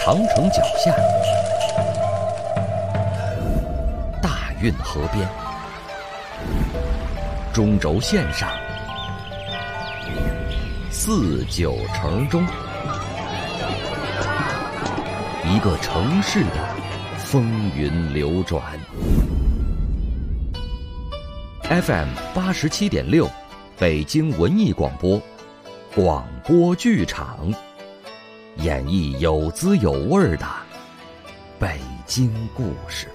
长城脚下，大运河边，中轴线上，四九城中，一个城市的风云流转。FM 87.6，北京文艺广播，广播剧场，演绎有滋有味的北京故事。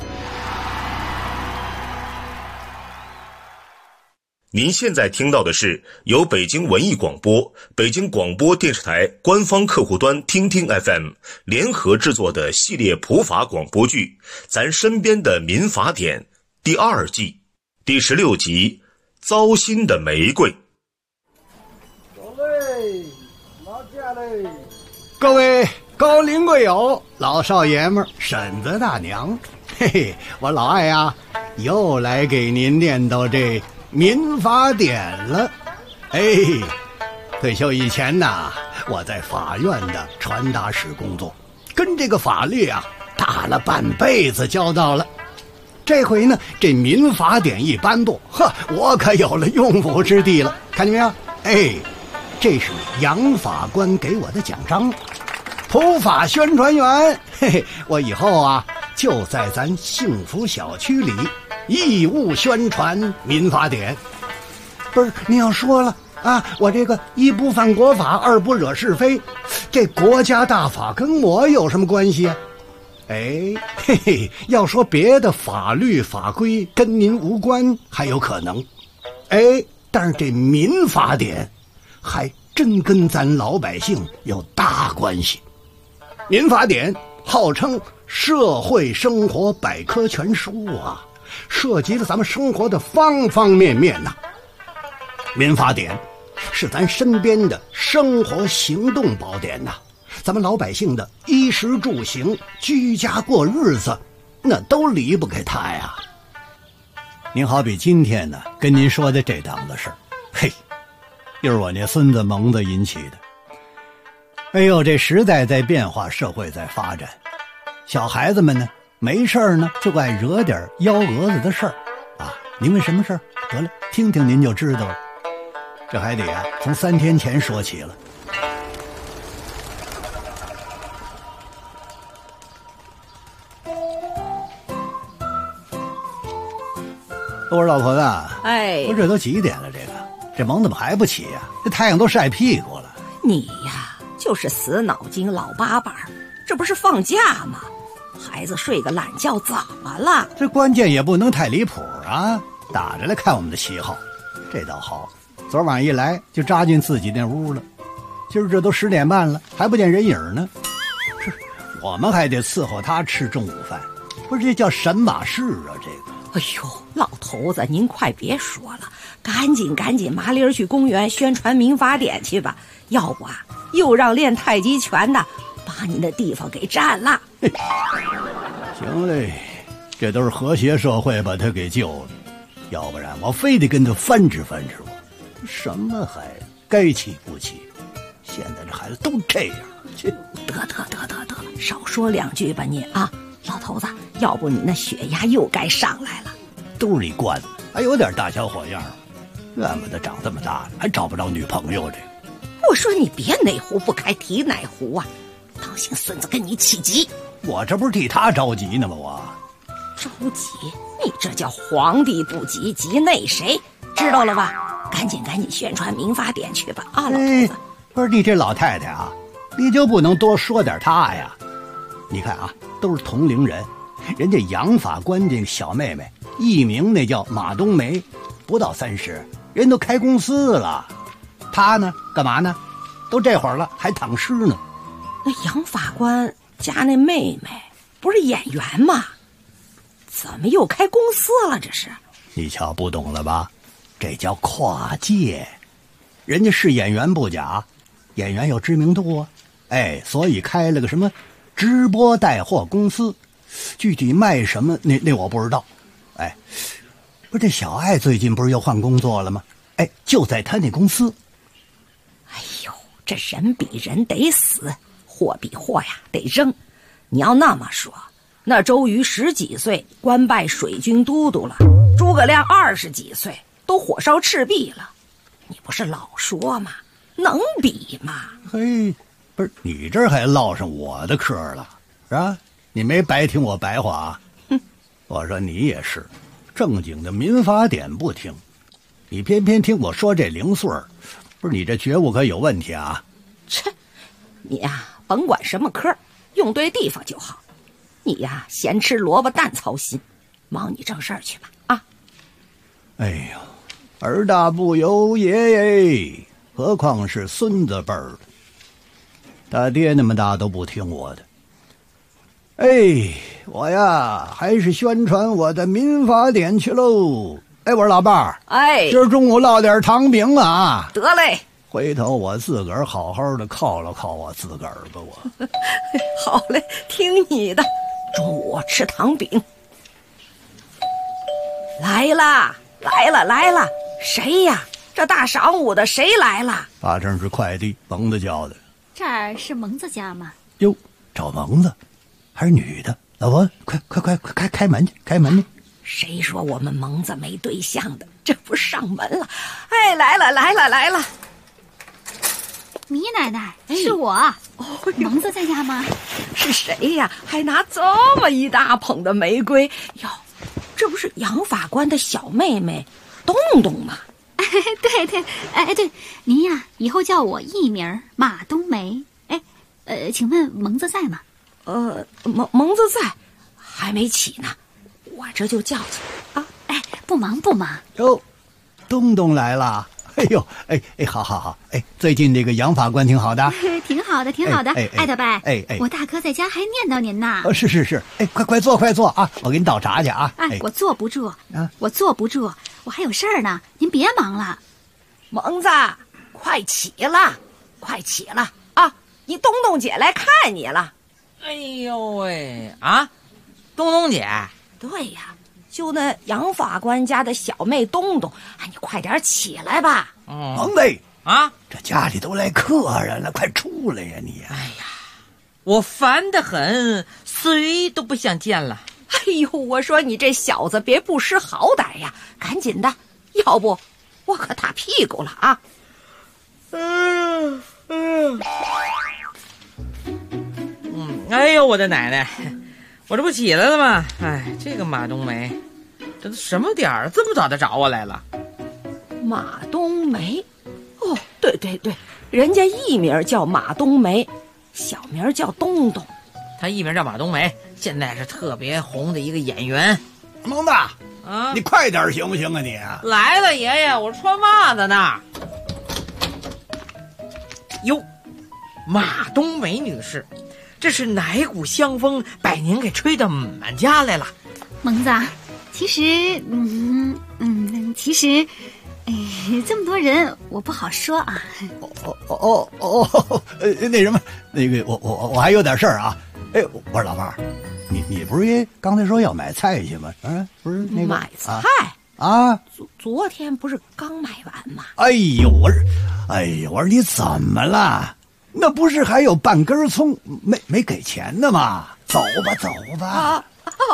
您现在听到的是由北京文艺广播、北京广播电视台官方客户端听听 FM 联合制作的系列普法广播剧《咱身边的民法典》第2季第16集《糟心的玫瑰》。 各位高龄贵友、老少爷们儿、婶子大娘，嘿嘿，我老艾呀，又来给您念叨这民法典了。退休以前呐，我在法院的传达室工作，跟这个法律啊打了半辈子交道了。这回呢，这民法典一颁布，我可有了用武之地了。看见没有？这是杨法官给我的奖章，普法宣传员。我以后啊，就在咱幸福小区里义务宣传民法典。不是，你要说了啊，我这个一不犯国法，二不惹是非，这国家大法跟我有什么关系啊？要说别的法律法规跟您无关还有可能，但是这民法典还真跟咱老百姓有大关系。民法典号称社会生活百科全书啊，涉及了咱们生活的方方面面呐。民法典是咱身边的生活行动宝典呐，咱们老百姓的衣食住行、居家过日子，那都离不开它呀。您好比今天呢，跟您说的这档子事儿，又是我那孙子蒙子引起的。这时代在变化，社会在发展，小孩子们呢，没事儿呢就爱惹点幺蛾子的事儿啊。您问什么事儿？得了，听听您就知道了。这还得啊，从3天前说起了。我说老婆子，我这都几点了？这蒙怎么还不起呀？这太阳都晒屁股了。 你呀，就是死脑筋老八板，这不是放假吗？孩子睡个懒觉怎么了？ 这关键也不能太离谱啊，打着来看我们的喜好。这倒好，昨晚一来就扎进自己那屋了，今儿这都10点半了，还不见人影呢。我们还得伺候他吃中午饭，不是这叫神马事啊？这个。 老头子，您快别说了，赶紧麻利儿去公园宣传民法典去吧，要不啊，又让练太极拳的把你的地方给占了。 行嘞，这都是和谐社会把他给救了，要不然我非得跟他翻吃我。什么孩子，该气不气？现在这孩子都这样。 得，少说2句吧你啊。老头子，要不你那血压又该上来了。 都是一惯子，还有点大小伙样，怨不得长这么大了还找不着女朋友。 我说你别哪壶不开提哪壶啊，当心孙子跟你起急。 我这不是替他着急呢吗？我着急？你这叫皇帝不急急内谁，知道了吧？赶紧宣传民法典去吧啊，老头子。 不是你这老太太啊，你就不能多说点他呀？你看啊，都是同龄人，人家杨法官这个小妹妹艺名那叫马冬梅，不到30，人都开公司了。他呢，干嘛呢？都这会儿了还躺尸呢。 那杨法官家那妹妹不是演员吗？怎么又开公司了？这是你瞧不懂了吧？这叫跨界，人家是演员不假，演员有知名度啊，所以开了个什么直播带货公司，具体卖什么那我不知道。不是这小爱最近不是又换工作了吗？就在他那公司。 这人比人得死，货比货呀得扔。 你要那么说，那周瑜10几岁官拜水军都督了，诸葛亮20几岁都火烧赤壁了，你不是老说吗？能比吗？ 嘿，不是你这还落上我的嗑了，是吧？你没白听我白话。我说你也是，正经的民法典不听，你偏偏听我说这零碎儿，不是你这觉悟可有问题啊？ 切，你呀，甭管什么科，用对地方就好。你呀，闲吃萝卜淡操心，忙你正事儿去吧啊！ 哎呦，儿大不由爷爷，何况是孙子辈儿的，大爹那么大都不听我的。哎，我呀还是宣传我的民法典去喽。哎，我说老伴儿， 哎， 今儿中午烙点糖饼啊。 得嘞， 回头我自个儿好好的犒劳犒我自个儿吧，我。 好嘞，听你的。中午吃糖饼。来啦，来了，来了！谁呀？这大晌午的，谁来了？ 八成是快递，蒙子叫的。 这儿是蒙子家吗？ 哟，找蒙子，还是女的？老婆，快开门去，开门去！ 谁说我们蒙子没对象的？这不上门了？哎，来了，来了，来了！ 糜奶奶，是我。蒙子在家吗？ 是谁呀？还拿这么一大捧的玫瑰？哟，这不是杨法官的小妹妹洞洞吗？ 对对，对，您呀，以后叫我艺名马冬梅。请问蒙子在吗？ 蒙子在，还没起呢，我这就叫去啊。 不忙不忙。 哟，洞洞来了。哎呦，好，最近这个杨法官挺好的， 挺好的，挺好的。爱德伯，我大哥在家还念叨您呢。 是，快坐啊！我给你倒茶去啊。 我坐不住啊，我坐不住，我还有事儿呢，您别忙了。 蒙子，快起了啊！你东东姐来看你了。 哎呦喂啊，东东姐， 对呀。就那杨法官家的小妹东东，你快点起来吧。 蒙子啊， 这家里都来客人了，快出来呀你！ 哎呀，我烦得很，谁都不想见了。 哎呦，我说你这小子别不识好歹呀，赶紧的，要不我可打屁股了啊！ 哎呦，我的奶奶！我这不起来了吗？这个马冬梅，这都什么点儿，这么早就找我来了？ 马冬梅，对，人家艺名叫马冬梅，小名叫东东。 他艺名叫马冬梅，现在是特别红的一个演员。 蒙子啊，你快点行不行啊你？ 来了，爷爷，我穿袜子呢。哟，马冬梅女士。这是哪股香风把您给吹到满家来了？ 蒙子，其实，这么多人我不好说啊。 那什么，那个我还有点事儿啊。我说老伴儿，你不是刚才说要买菜去吗？不是那个买菜啊？ 昨天不是刚买完吗？ 哎呦，我说你怎么了？那不是还有半根葱没给钱呢吗？走吧。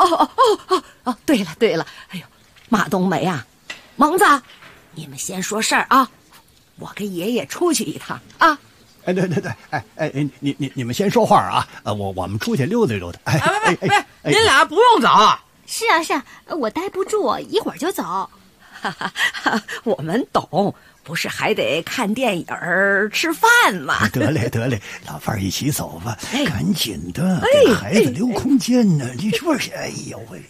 对了，哎呦，马冬梅啊，蒙子，你们先说事儿啊，我跟爷爷出去一趟啊。 对，你们先说话啊，我们出去溜达溜达。 您俩不用走。 是啊，我待不住，一会儿就走。 我们懂。不是还得看电影吃饭吗？ 得嘞，老伴儿一起走吧，赶紧的，给孩子留空间呢。你说是？哎呦喂！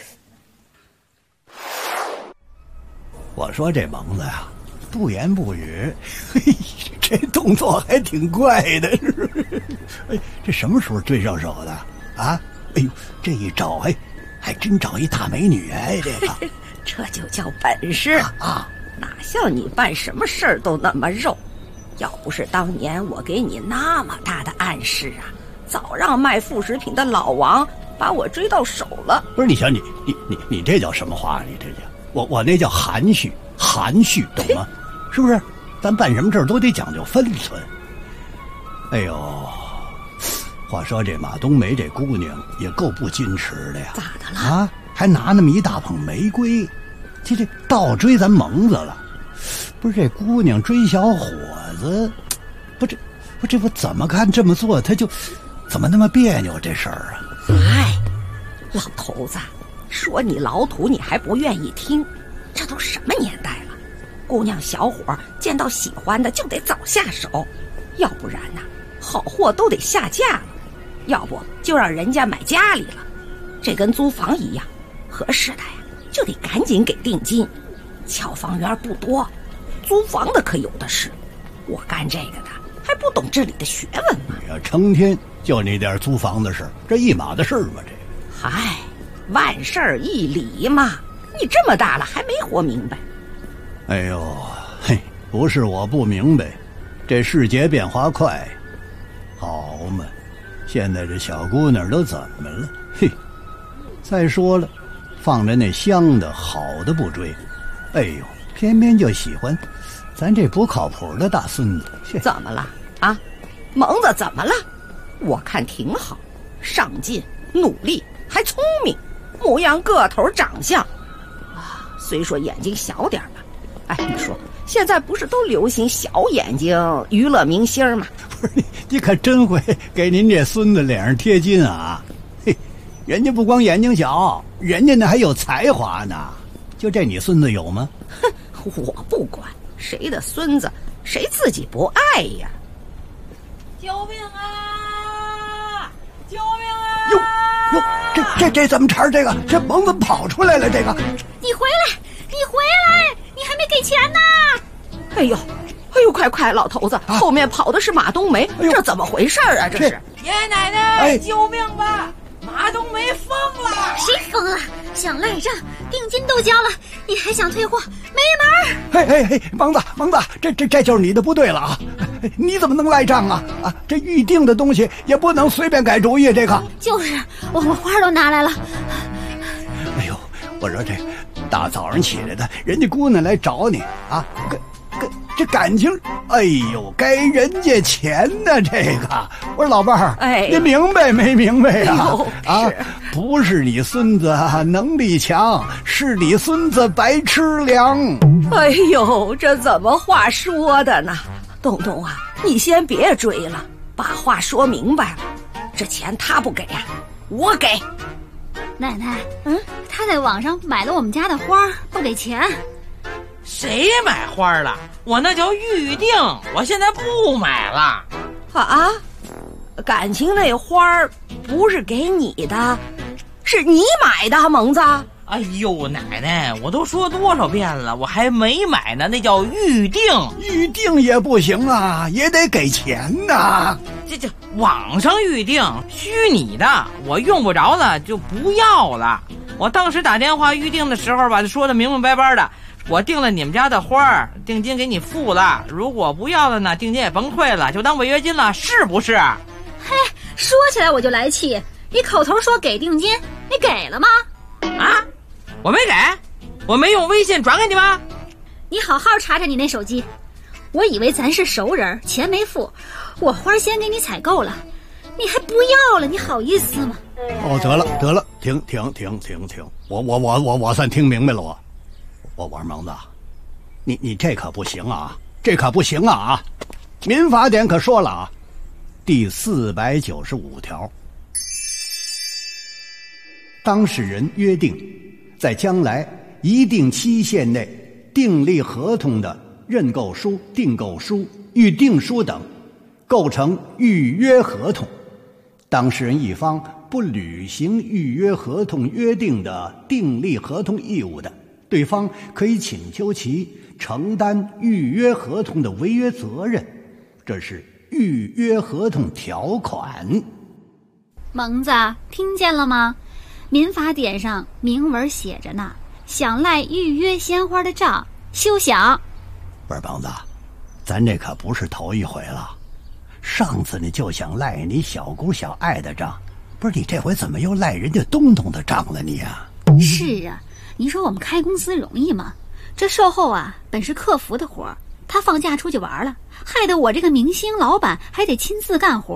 我说这蒙子呀，不言不语，这动作还挺怪的。这什么时候追上手的啊？哎呦，这一找还真找一大美女这个这就叫本事啊！哪像你办什么事儿都那么肉，要不是当年我给你那么大的暗示啊，早让卖副食品的老王把我追到手了。 不是你瞧你这叫什么话？你这叫我那叫含蓄，懂吗？是不是？咱办什么事儿都得讲究分寸。哎呦， 话说这马冬梅这姑娘也够不矜持的呀。 咋的了？ 啊，还拿那么一大捧玫瑰，这倒追咱蒙子了。不是这姑娘追小伙子，这我怎么看这么做他就怎么那么别扭这事儿啊？ 哎，老头子，说你老土你还不愿意听，这都什么年代了？姑娘小伙见到喜欢的就得早下手，要不然呢，好货都得下架了，要不就让人家买家里了。这跟租房一样，合适的呀就得赶紧给定金。俏房源不多，租房的可有的是。我干这个的还不懂这里的学问吗？ 呀，成天就那点租房的事，这一码的事吗？这个， 嗨，万事一理嘛。你这么大了还没活明白？ 哎呦，嘿，不是我不明白，这世界变化快，好嘛，现在这小姑娘都怎么了？嘿，再说了，放着那香的好的不追，哎呦，偏偏就喜欢咱这不靠谱的大孙子。 怎么了啊？蒙子怎么了？我看挺好，上进努力还聪明，模样个头长相啊，虽说眼睛小点吧。哎，你说现在不是都流行小眼睛娱乐明星吗？ 不是你可真会给您这孙子脸上贴金啊！嘿，人家不光眼睛小，人家那还有才华呢。就这你孙子有吗？ 哼，我不管谁的孙子，谁自己不爱呀！ 救命啊！救命啊！ 哟，这怎么茬？这蒙怎么跑出来了？这个， 你回来！你还没给钱呢！ 哎呦，快，老头子，后面跑的是马冬梅，这怎么回事啊？这是爷爷奶奶，救命吧！马冬梅疯了！ 谁疯了？想赖账，定金都交了，你还想退货？没门！ 嘿，蒙子，这就是你的不对了啊！你怎么能赖账啊？啊，这预定的东西也不能随便改主意。这个就是，我花都拿来了。 哎呦，我说这大早上起来的，人家姑娘来找你啊，这感情，哎呦，该人家钱呢。这个，我说老伴儿， 哎， 你明白没明白啊？ 啊， 不是你孙子能力强，是你孙子白吃粮。 哎呦，这怎么话说的呢？东东啊，你先别追了，把话说明白了。这钱他不给呀，我给。 奶奶，他在网上买了我们家的花，不给钱。 谁买花了？我那叫预定，我现在不买了。 啊？感情那花不是给你的，是你买的，蒙子。 哎呦，奶奶，我都说多少遍了，我还没买呢，那叫预定。 预定也不行啊，也得给钱呐。 这网上预定虚拟的，我用不着了就不要了。我当时打电话预定的时候吧，说的明明白白的，我订了你们家的花，定金给你付了，如果不要了呢，定金也甭退了，就当违约金了，是不是？ 嘿，说起来我就来气，你口头说给定金，你给了吗？ 啊，我没给，我没用微信转给你吗？ 你好好查查你那手机，我以为咱是熟人，钱没付，我花先给你采购了，你还不要了，你好意思吗？ 哦，得了，停，我算听明白了。我说蒙子，你这可不行啊，这可不行啊！民法典可说了啊，第495条，当事人约定在将来一定期限内订立合同的认购书、订购书、预定书等，构成预约合同。当事人一方不履行预约合同约定的订立合同义务的，对方可以请求其承担预约合同的违约责任，这是预约合同条款。 蒙子，听见了吗？民法典上明文写着呢，想赖预约鲜花的账，休想。 不是蒙子，咱这可不是头一回了，上次你就想赖你小姑小爱的账，不是你这回怎么又赖人家东东的账了你啊？ 是啊，你说我们开公司容易吗？这售后啊本是客服的活，他放假出去玩了，害得我这个明星老板还得亲自干活，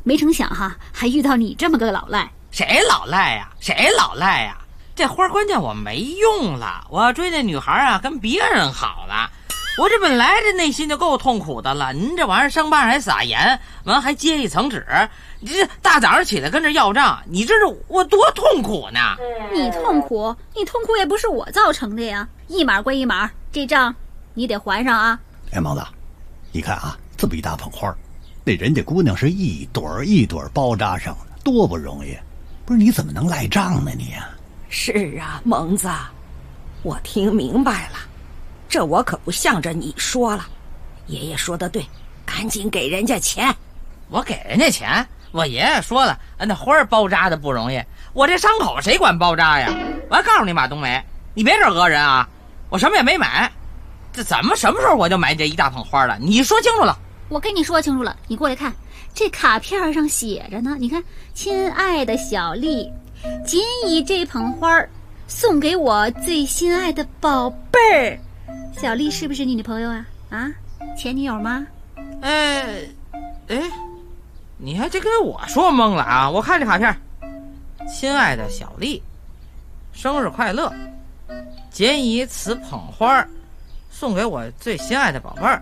没成想哈，还遇到你这么个老赖。 谁老赖呀？谁老赖呀？这花关键我没用了，我要追那女孩啊，跟别人好了。我这本来这内心就够痛苦的了，您这玩意儿生怕还撒盐，完还接一层纸，你这大早上起来跟这要账，你这是我多痛苦呢？ 你痛苦也不是我造成的呀，一码归一码，这账你得还上啊。 哎，毛子，你看啊，这么一大捧花，那人家姑娘是一朵一朵包扎上的，多不容易。不是你怎么能赖账呢你呀？ 是啊，蒙子，我听明白了，这我可不向着你说了。爷爷说的对，赶紧给人家钱。 我给人家钱？我爷爷说了，那花包扎的不容易，我这伤口谁管包扎呀？我还告诉你马冬梅，你别这讹人啊！我什么也没买，这怎么什么时候我就买这一大捧花了？你说清楚了。 我跟你说清楚了，你过来看，这卡片上写着呢，你看，亲爱的小丽，仅以这捧花送给我最心爱的宝贝儿。小丽是不是你女朋友啊？啊，前女友吗？ 你还真跟我说懵了啊！我看这卡片，亲爱的小丽，生日快乐，仅以此捧花送给我最心爱的宝贝儿。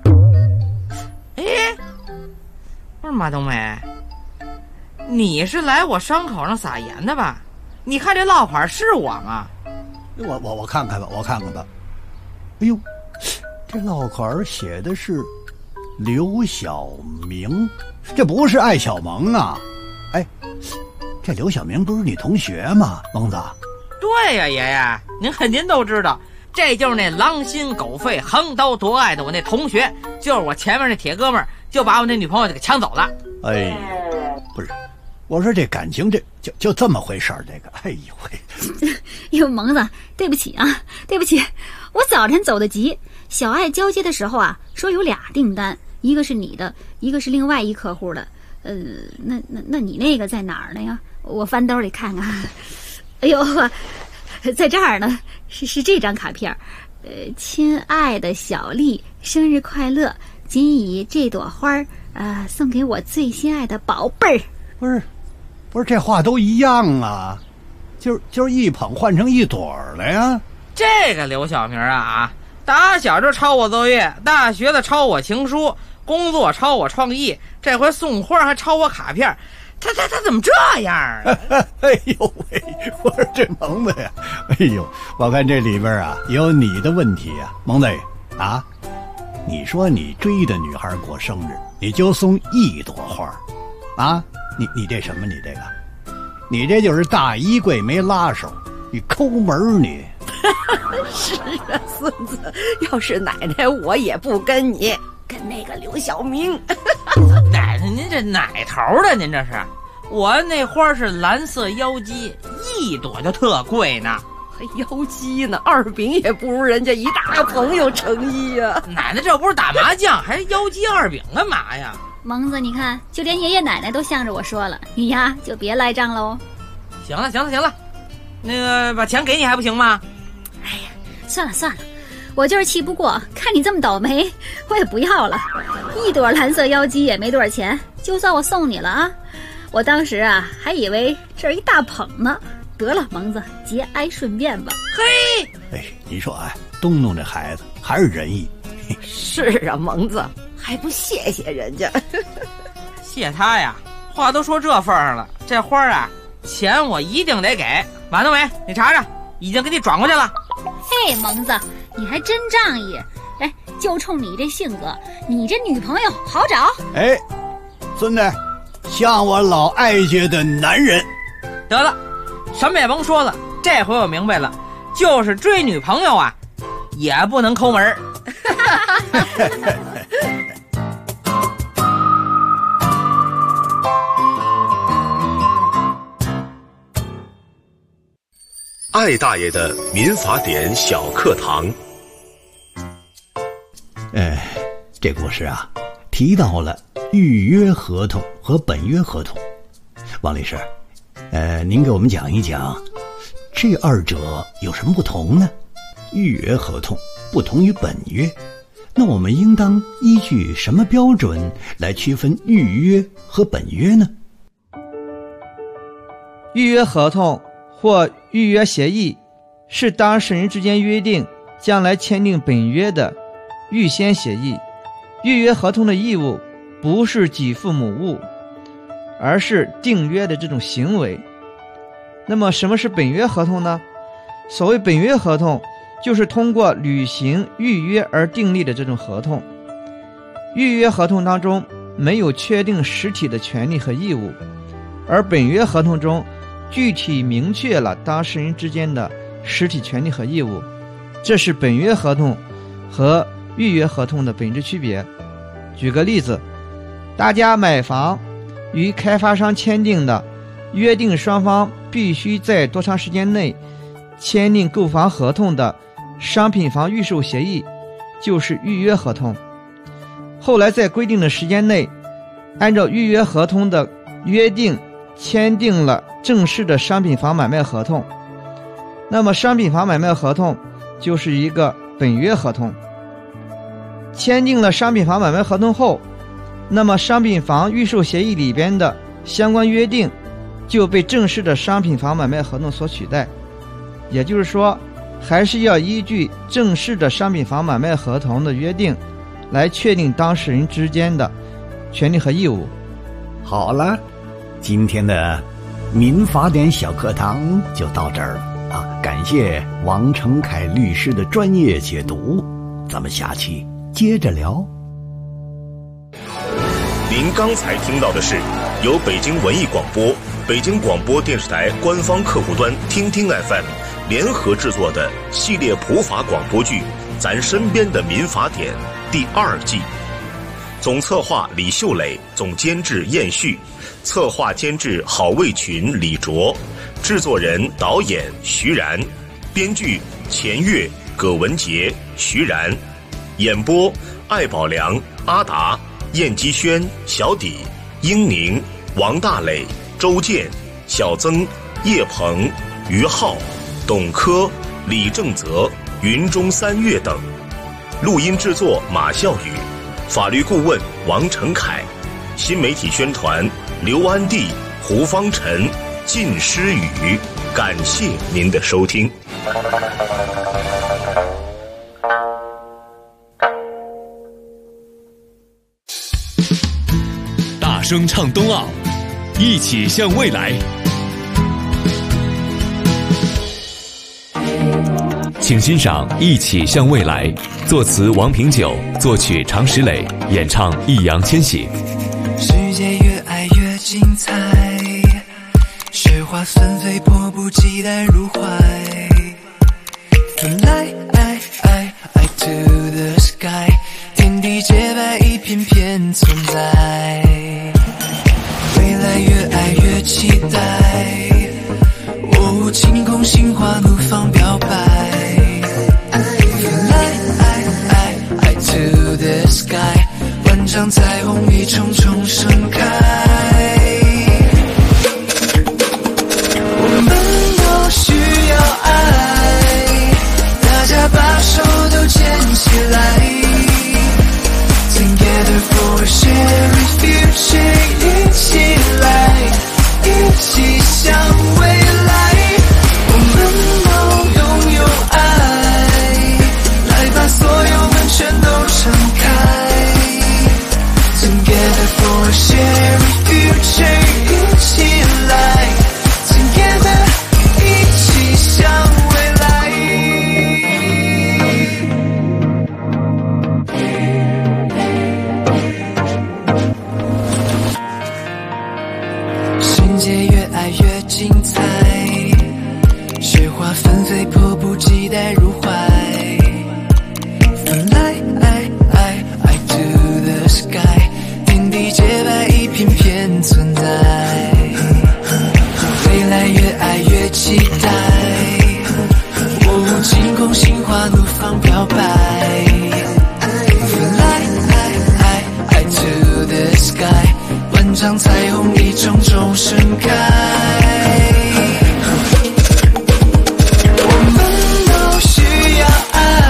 不是马冬梅，你是来我伤口上撒盐的吧？你看这落款是我吗？ 我看看吧。哎呦，这落款写的是刘小明，这不是艾小萌啊？哎，这刘小明不是你同学吗？蒙子。 对呀，爷爷，您肯定都知道，这就是那狼心狗肺、横刀夺爱的我那同学，就是我前面那铁哥们儿，就把我那女朋友就给抢走了。 哎，不是，我说这感情就这么回事儿，这个，哎呦喂， 哟，蒙子，对不起啊，对不起，我早晨走得急，小爱交接的时候啊，说有俩订单，一个是你的，一个是另外一客户的。那你那个在哪儿呢呀？我翻兜里看看。哎呦，在这儿呢，是这张卡片。亲爱的小丽，生日快乐，仅以这朵花送给我最心爱的宝贝儿。 不是，这话都一样啊，就是一捧换成一朵了呀。 这个刘小明啊，打小就抄我作业，大学的抄我情书，工作抄我创意，这回送花还抄我卡片，他怎么这样啊？ 哎呦喂，我说这蒙子呀，哎呦，我看这里边啊有你的问题啊，蒙子啊，你说你追的女孩过生日，你就送一朵花啊？你这什么？你这就是大衣柜没拉手，你抠门你。 是啊，孙子，要是奶奶我也不跟你，跟那个刘小明。 奶奶，您这哪头的？您这是？我那花是蓝色妖姬，一朵就特贵呢。 还妖姬呢，二饼也不如人家一大捧有诚意呀。 奶奶这不是打麻将，还是妖姬二饼干嘛呀？ 蒙子，你看，就连爷爷奶奶都向着我说了，你呀就别赖账喽。 行了，那个把钱给你还不行吗？ 哎呀，算了，我就是气不过，看你这么倒霉，我也不要了。一朵蓝色妖姬也没多少钱，就算我送你了啊。我当时啊还以为这是一大捧呢。得了，蒙子，节哀顺变吧。 嘿， 哎，你说哎，东东这孩子还是仁义。 是啊，蒙子，还不谢谢人家。 谢他呀，话都说这份上了，这花啊钱我一定得给。马冬梅，你查查，已经给你转过去了。 嘿，蒙子，你还真仗义。哎，就冲你这性格，你这女朋友好找。 哎，孙子，像我老艾家的男人。 得了，什么也甭说了，这回我明白了，就是追女朋友啊也不能抠门。 艾大爷的民法典小课堂。 这故事啊提到了预约合同和本约合同。王律师，您给我们讲一讲这二者有什么不同呢？预约合同不同于本约，那我们应当依据什么标准来区分预约和本约呢？ 预约合同或预约协议是当事人之间约定将来签订本约的预先协议。预约合同的义务不是给付某物，而是订约的这种行为。那么什么是本约合同呢？所谓本约合同，就是通过履行预约而订立的这种合同。预约合同当中没有确定实体的权利和义务，而本约合同中具体明确了当事人之间的实体权利和义务，这是本约合同和预约合同的本质区别。举个例子，大家买房与开发商签订的约定双方必须在多长时间内签订购房合同的商品房预售协议就是预约合同。后来在规定的时间内，按照预约合同的约定签订了正式的商品房买卖合同，那么商品房买卖合同就是一个本约合同。签订了商品房买卖合同后，那么商品房预售协议里边的相关约定就被正式的商品房买卖合同所取代。也就是说，还是要依据正式的商品房买卖合同的约定来确定当事人之间的权利和义务。 好了，今天的民法典小课堂就到这儿了啊！感谢王成凯律师的专业解读，咱们下期接着聊。 您刚才听到的是由北京文艺广播、北京广播电视台官方客户端听听 FM 联合制作的系列普法广播剧《咱身边的民法典》第2季。总策划李秀磊，总监制燕旭，策划监制郝卫群、李卓，制作人导演徐然，编剧钱月、葛文杰、徐然，演播艾宝良、阿达、燕基轩、小底、英宁、王大磊、周健、小曾、叶鹏、于浩、董科、李正泽、云中三月等。录音制作马笑宇，法律顾问王成凯，新媒体宣传刘安娣、胡方晨、靳诗雨。感谢您的收听。 大声唱冬奥，一起向未来。请欣赏《一起向未来》，作词王平久，作曲常石磊，演唱易烊千玺。 世界越爱越精彩，雪花纷飞，迫不及待入怀。Fly to the sky， 天地洁白，一片片存在。未来越爱越期待，晴空心花怒放表白。Fly to the sky， 万丈彩虹一重重盛开。我们都需要爱，大家把手都牵起来。Together for a shared future， 一起来，一起向未来。我们都拥有爱，来把所有门全都敞开。Together for a shared future， 一起来 Together， 一起向未来。世界越爱越精彩，雪花纷飞，迫不及待入怀。Fly to the sky， 天地洁白，一片片存在。未来越爱越期待，晴空心花怒放表白。Fly to the sky， 万丈彩虹一重重盛开。我们都需要爱，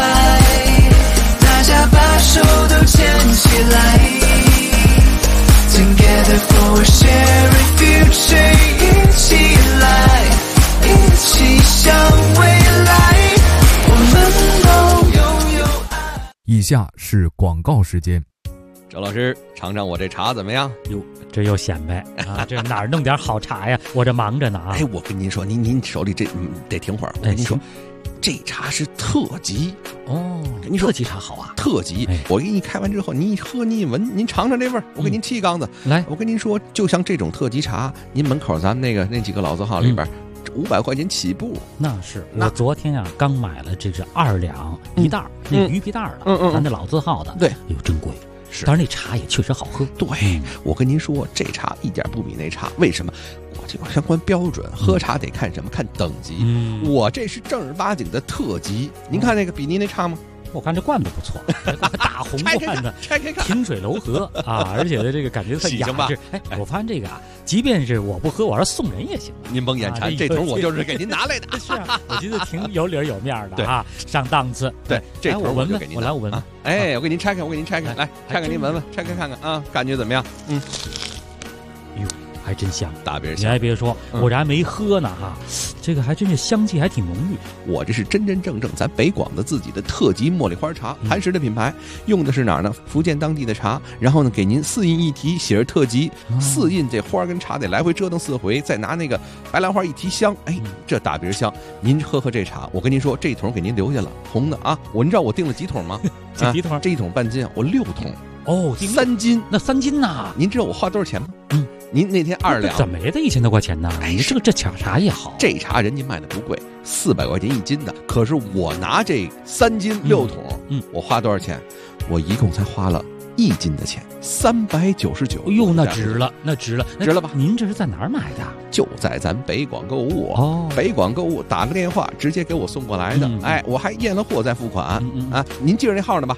以下是广告时间。 周老师，尝尝我这茶怎么样？ 哟，这又显摆啊！这哪儿弄点好茶呀？我这忙着呢啊！ 哎，我跟您说，您手里这得停会儿。我跟您说，这茶是特级哦。 跟您说， 特级茶好啊， 特级。我给你开完之后，您一喝，您一闻，您尝尝这味儿。我给您沏一缸子。 来， 我跟您说，就像这种特级茶，您门口咱们那几个老字号里边。500块钱起步， 那是我昨天啊刚买了，这是2两一袋，那鱼皮袋的，咱那老字号的， 对， 哎呦真贵， 是， 但是那茶也确实好喝。 对，我跟您说，这茶一点不比那茶，为什么？我这有相关标准，喝茶得看什么？看等级。我这是正儿八经的特级，您看那个比您那差吗？ 我看这罐子不错，大红罐子，清水楼河啊，而且的这个感觉特雅致。哎，我发现这个啊，即便是我不喝，我要送人也行。 您甭眼馋，这桶我就是给您拿来的。 是啊，我觉得挺有理有面的啊，上档次。 对，这桶我闻闻， 我来我闻闻。 哎，我给您拆开，来拆开您闻闻，拆开看看啊，感觉怎么样？ 哟。还真香， 大别香！你还别说，我这还没喝呢哈，这个还真是香气还挺浓郁。 我这是真正咱北广的自己的特级茉莉花茶，磐石的品牌，用的是哪儿呢？福建当地的茶，然后呢给您4印一提，写着特级，4印这花跟茶得来回折腾4回，再拿那个白兰花一提香，哎，这大别香。您喝这茶，我跟您说，这一桶给您留下了，红的啊！您知道我订了几桶吗？ 几桶？ 这一桶半斤，我6桶。 哦 ，3斤， 那3斤呐？ 您知道我花多少钱吗？您那天2两， 怎么也得1000多块钱呢？哎，这抢茶也好， 这茶人家卖的不贵，400块钱1斤的。可是我拿这3斤6桶，我花多少钱？我一共才花了1斤的钱，399。 哎呦，那值了，值了吧？您这是在哪儿买的？ 就在咱北广购物哦， 北广购物打个电话直接给我送过来的。哎，我还验了货再付款啊！您记着那号呢吧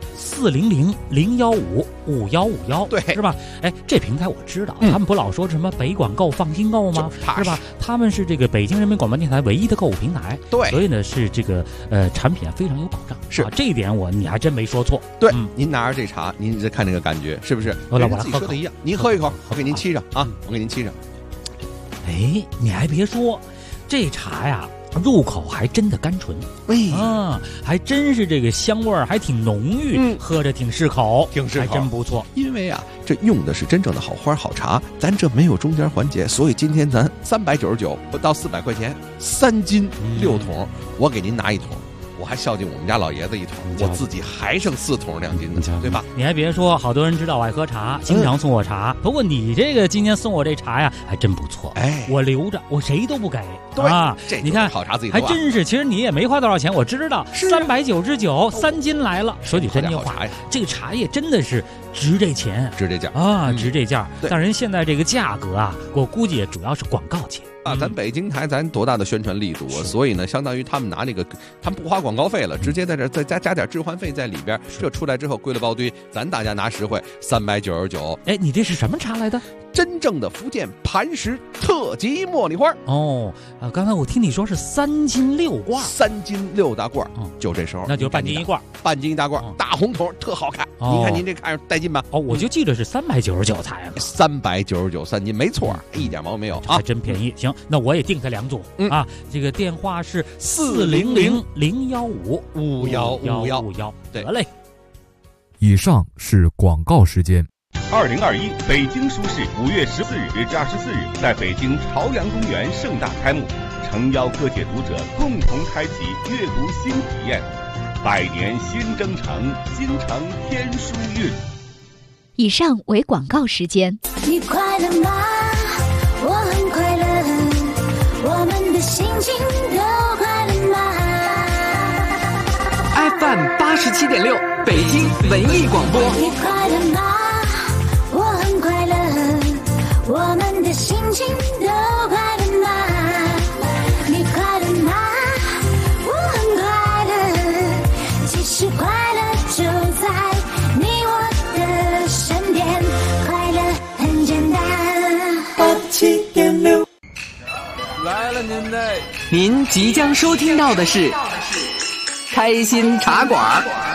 ？400-015-5151，对，是吧？哎，这平台我知道，他们不老说什么北广购放心购吗？是吧？他们是这个北京人民广播电台唯一的购物平台， 对， 所以呢是这个产品非常有保障。 是这一点你还真没说错。 对，您拿着这茶，您再看这个感觉是不是？ 我自己说的一样，您喝一口，我给您沏上啊，我给您沏上。 哎，你还别说，这茶呀，入口还真的甘醇，还真是这个香味儿还挺浓郁，喝着挺适口，还真不错。 因为啊，这用的是真正的好花好茶，咱这没有中间环节，所以今天咱399不到400块钱，3斤6桶，我给您拿1桶。我还孝敬我们家老爷子1桶，我自己还剩4桶2斤的，对吧？ 你还别说，好多人知道我爱喝茶，经常送我茶。不过你这个今天送我这茶呀，还真不错。哎，我留着，我谁都不给。 对啊， 你看好茶自己还真是。其实你也没花多少钱，我知道，399，3斤来了。说句真话呀，这个茶叶真的是值这钱， 值这价啊，值这价。但人现在这个价格啊，我估计也主要是广告钱。 咱北京台咱多大的宣传力度啊！所以呢，相当于他们拿这个，他们不花广告费了，直接在这再加点置换费在里边。这出来之后归了包堆，咱大家拿实惠，399。 哎，你这是什么茶来的？ 真正的福建磐石特级茉莉花。 哦，刚才我听你说是3斤6罐 ，3斤6大罐，就这时候， 那就半斤1罐， 半斤1大罐，大红桶，特好看。您看您这看着带劲吧？ 哦，我就记得是399才了 ，399 3斤，没错，一点毛病没有啊， 还真便宜。行，那我也订他2组啊。这个电话是400-015-5151，得嘞。 以上是广告时间。 2021北京书市5月14日至24日在北京朝阳公园盛大开幕，诚邀各界读者共同开启阅读新体验。百年新征程，京城天书韵。 以上为广告时间。 你快乐吗？我很快乐，我们的心情都快乐吗 ？FM 87.6，北京文艺广播。 你快乐吗？我很快乐，我们的心情都快乐吗？你快乐吗？我很快乐，其实快乐就在你我的身边，快乐很简单。87.6， 来了您即将收听到的是开心茶馆。